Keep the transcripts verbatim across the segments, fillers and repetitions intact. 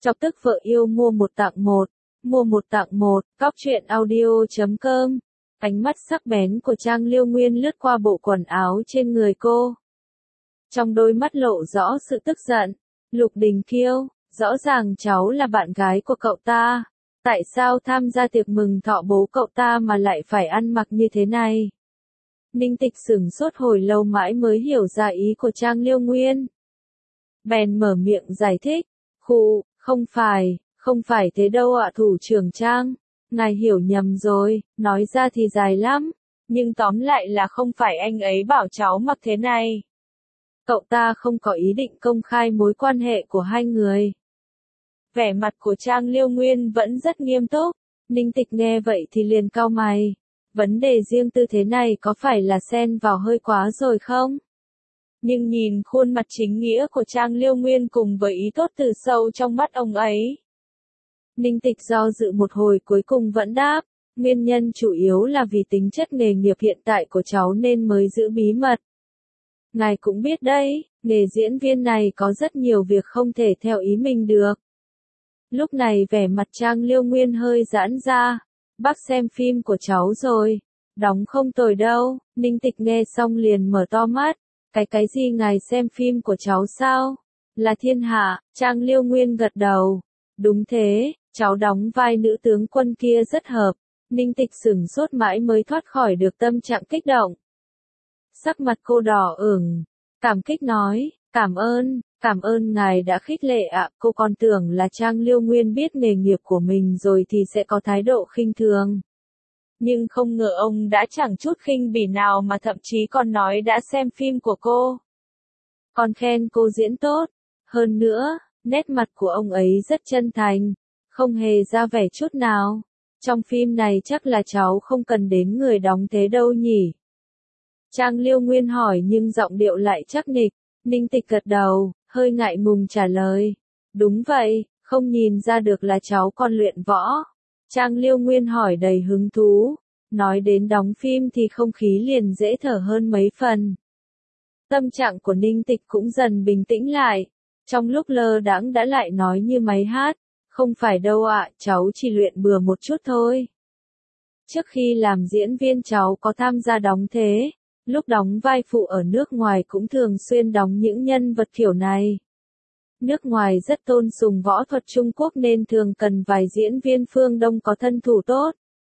Chọc tức vợ yêu mua một tặng một, mua một tặng một, cóc truyện audio chấm com. Ánh mắt sắc bén của Trang Liêu Nguyên lướt qua bộ quần áo trên người cô. Trong đôi mắt lộ rõ sự tức giận. Lục Đình Kiêu, rõ ràng cháu là bạn gái của cậu ta. Tại sao tham gia tiệc mừng thọ bố cậu ta mà lại phải ăn mặc như thế này? Ninh Tịch sửng sốt hồi lâu mãi mới hiểu ra ý của Trang Liêu Nguyên. Bèn mở miệng giải thích. Khụ, không phải, không phải thế đâu ạ thủ trưởng Trang. Ngài hiểu nhầm rồi, nói ra thì dài lắm. Nhưng tóm lại là không phải anh ấy bảo cháu mặc thế này. Cậu ta không có ý định công khai mối quan hệ của hai người. Vẻ mặt của Trang Liêu Nguyên vẫn rất nghiêm túc. Ninh Tịch nghe vậy thì liền cau mày. Vấn đề riêng tư thế này có phải là xen vào hơi quá rồi không? Nhưng nhìn khuôn mặt chính nghĩa của Trang Liêu Nguyên cùng với ý tốt từ sâu trong mắt ông ấy. Ninh Tịch do dự một hồi cuối cùng vẫn đáp. Nguyên nhân chủ yếu là vì tính chất nghề nghiệp hiện tại của cháu nên mới giữ bí mật. Ngài cũng biết đấy, nghề diễn viên này có rất nhiều việc không thể theo ý mình được. Lúc này vẻ mặt Trang Liêu Nguyên hơi giãn ra. Bác xem phim của cháu rồi. Đóng không tồi đâu. Ninh Tịch nghe xong liền mở to mắt. Cái cái gì ngài xem phim của cháu sao? Là Thiên Hạ. Trang Liêu Nguyên gật đầu. Đúng thế, cháu đóng vai nữ tướng quân kia rất hợp. Ninh Tịch sửng sốt mãi mới thoát khỏi được tâm trạng kích động. Sắc mặt cô đỏ ửng. Cảm kích nói, cảm ơn, cảm ơn ngài đã khích lệ ạ. Cô còn tưởng là Trang Liêu Nguyên biết nghề nghiệp của mình rồi thì sẽ có thái độ khinh thường. Nhưng không ngờ ông đã chẳng chút khinh bỉ nào mà thậm chí còn nói đã xem phim của cô. Còn khen cô diễn tốt. Hơn nữa, nét mặt của ông ấy rất chân thành, không hề ra vẻ chút nào. Trong phim này chắc là cháu không cần đến người đóng thế đâu nhỉ? Trang Liêu Nguyên hỏi nhưng giọng điệu lại chắc nịch. Ninh Tịch gật đầu, hơi ngại ngùng trả lời. Đúng vậy, không nhìn ra được là cháu còn luyện võ. Trang Liêu Nguyên hỏi đầy hứng thú. Nói đến đóng phim thì không khí liền dễ thở hơn mấy phần. Tâm trạng của Ninh Tịch cũng dần bình tĩnh lại. Trong lúc lơ đãng đã lại nói như máy hát. Không phải đâu ạ, cháu chỉ luyện bừa một chút thôi. Trước khi làm diễn viên cháu có tham gia đóng thế. Lúc đóng vai phụ ở nước ngoài cũng thường xuyên đóng những nhân vật kiểu này. Nước ngoài rất tôn sùng võ thuật Trung Quốc nên thường cần vài diễn viên phương Đông có thân thủ tốt.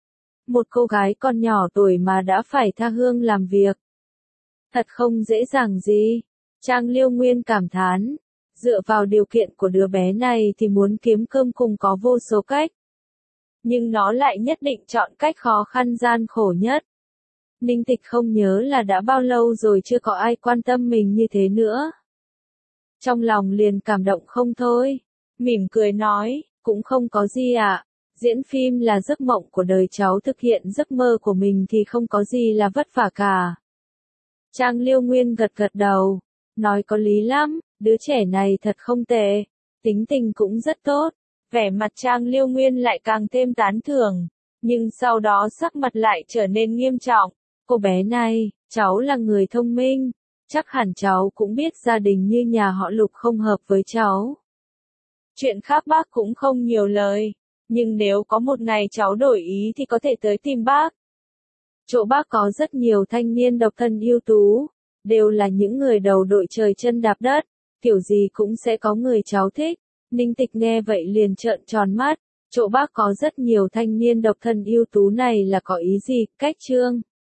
Một cô gái còn nhỏ tuổi mà đã phải tha hương làm việc. Thật không dễ dàng gì. Trang Liêu Nguyên cảm thán. Dựa vào điều kiện của đứa bé này thì muốn kiếm cơm cùng có vô số cách. Nhưng nó lại nhất định chọn cách khó khăn gian khổ nhất. Ninh Tịch không nhớ là đã bao lâu rồi chưa có ai quan tâm mình như thế nữa. Trong lòng liền cảm động không thôi. Mỉm cười nói, cũng không có gì ạ. Diễn phim là giấc mộng của đời cháu, thực hiện giấc mơ của mình thì không có gì là vất vả cả. Trang Liêu Nguyên gật gật đầu. Nói có lý lắm, đứa trẻ này thật không tệ. Tính tình cũng rất tốt. Vẻ mặt Trang Liêu Nguyên lại càng thêm tán thưởng. Nhưng sau đó sắc mặt lại trở nên nghiêm trọng. Cô bé này, cháu là người thông minh. Chắc hẳn cháu cũng biết gia đình như nhà họ Lục không hợp với cháu. Chuyện khác bác cũng không nhiều lời. Nhưng nếu có một ngày cháu đổi ý thì có thể tới tìm bác. Chỗ bác có rất nhiều thanh niên độc thân ưu tú. Đều là những người đầu đội trời chân đạp đất. Kiểu gì cũng sẽ có người cháu thích. Ninh Tịch nghe vậy liền trợn tròn mắt. Chỗ bác có rất nhiều thanh niên độc thân ưu tú này là có ý gì? Cách Trương